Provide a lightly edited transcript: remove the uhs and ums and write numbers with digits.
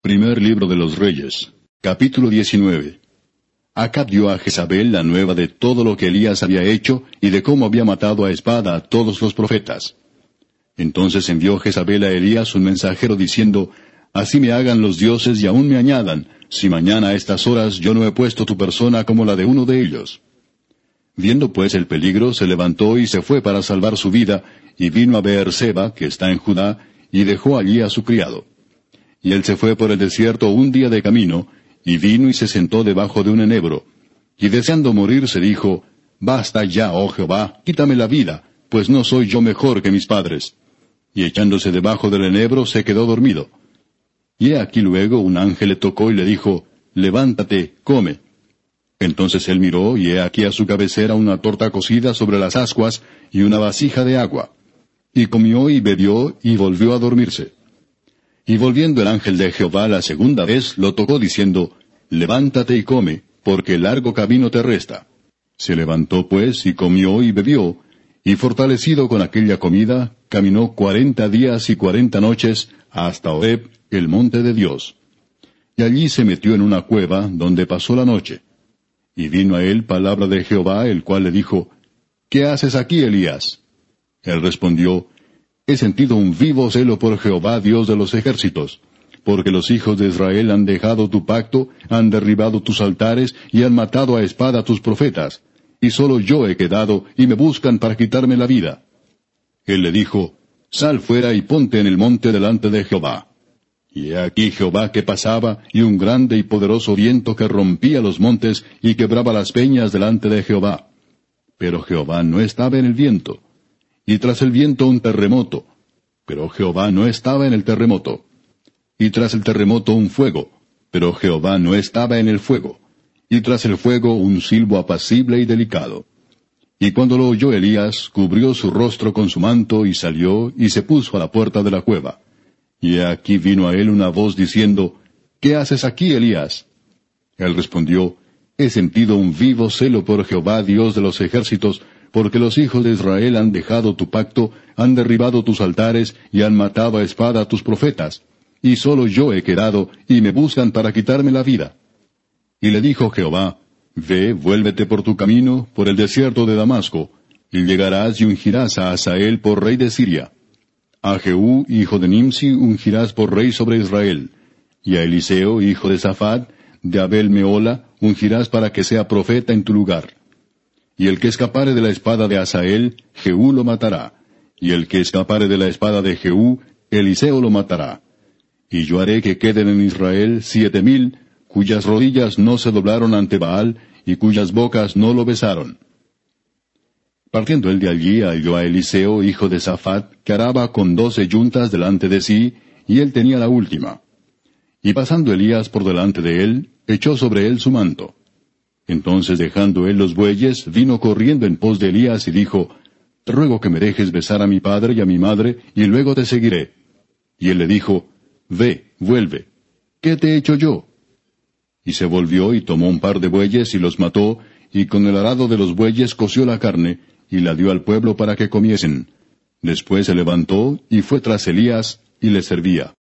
Primer libro de los Reyes, capítulo 19. Acab dio a Jezabel la nueva de todo lo que Elías había hecho y de cómo había matado a espada a todos los profetas. Entonces envió Jezabel a Elías un mensajero diciendo, Así me hagan los dioses y aún me añadan, si mañana a estas horas yo no he puesto tu persona como la de uno de ellos. Viendo pues el peligro, se levantó y se fue para salvar su vida, y vino a Beerseba, que está en Judá, y dejó allí a su criado. Y él se fue por el desierto un día de camino, y vino y se sentó debajo de un enebro. Y deseando morir se dijo, Basta ya, oh Jehová, quítame la vida, pues no soy yo mejor que mis padres. Y echándose debajo del enebro se quedó dormido. Y he aquí luego un ángel le tocó y le dijo, Levántate, come. Entonces él miró, y he aquí a su cabecera una torta cocida sobre las ascuas, y una vasija de agua. Y comió y bebió, y volvió a dormirse. Y volviendo el ángel de Jehová la segunda vez, lo tocó diciendo, Levántate y come, porque largo camino te resta. Se levantó pues, y comió y bebió, y fortalecido con aquella comida, caminó 40 días y 40 noches, hasta Horeb, el monte de Dios. Y allí se metió en una cueva, donde pasó la noche. Y vino a él palabra de Jehová, el cual le dijo, ¿Qué haces aquí, Elías? Él respondió, He sentido un vivo celo por Jehová, Dios de los ejércitos, porque los hijos de Israel han dejado tu pacto, han derribado tus altares, y han matado a espada a tus profetas, y solo yo he quedado, y me buscan para quitarme la vida. Él le dijo, Sal fuera y ponte en el monte delante de Jehová. Y he aquí Jehová que pasaba, y un grande y poderoso viento que rompía los montes, y quebraba las peñas delante de Jehová. Pero Jehová no estaba en el viento. Y tras el viento un terremoto, pero Jehová no estaba en el terremoto. Y tras el terremoto un fuego, pero Jehová no estaba en el fuego. Y tras el fuego un silbo apacible y delicado. Y cuando lo oyó Elías, cubrió su rostro con su manto, y salió, y se puso a la puerta de la cueva. Y aquí vino a él una voz diciendo, ¿Qué haces aquí, Elías? Él respondió, He sentido un vivo celo por Jehová, Dios de los ejércitos, porque los hijos de Israel han dejado tu pacto, han derribado tus altares, y han matado a espada a tus profetas. Y solo yo he quedado, y me buscan para quitarme la vida. Y le dijo Jehová, Ve, vuélvete por tu camino, por el desierto de Damasco, y llegarás y ungirás a Hazael por rey de Siria. A Jehú, hijo de Nimsi, ungirás por rey sobre Israel. Y a Eliseo, hijo de Safat, de Abel Meola, ungirás para que sea profeta en tu lugar. Y el que escapare de la espada de Hazael, Jehú lo matará. Y el que escapare de la espada de Jehú, Eliseo lo matará. Y yo haré que queden en Israel 7,000, cuyas rodillas no se doblaron ante Baal, y cuyas bocas no lo besaron. Partiendo él de allí, halló a Eliseo, hijo de Safat, que araba con 12 yuntas delante de sí, y él tenía la última. Y pasando Elías por delante de él, echó sobre él su manto. Entonces, dejando él los bueyes, vino corriendo en pos de Elías y dijo, Te ruego que me dejes besar a mi padre y a mi madre, y luego te seguiré. Y él le dijo, Ve, vuelve. ¿Qué te he hecho yo? Y se volvió y tomó un par de bueyes y los mató, y con el arado de los bueyes coció la carne, y la dio al pueblo para que comiesen. Después se levantó, y fue tras Elías, y le servía.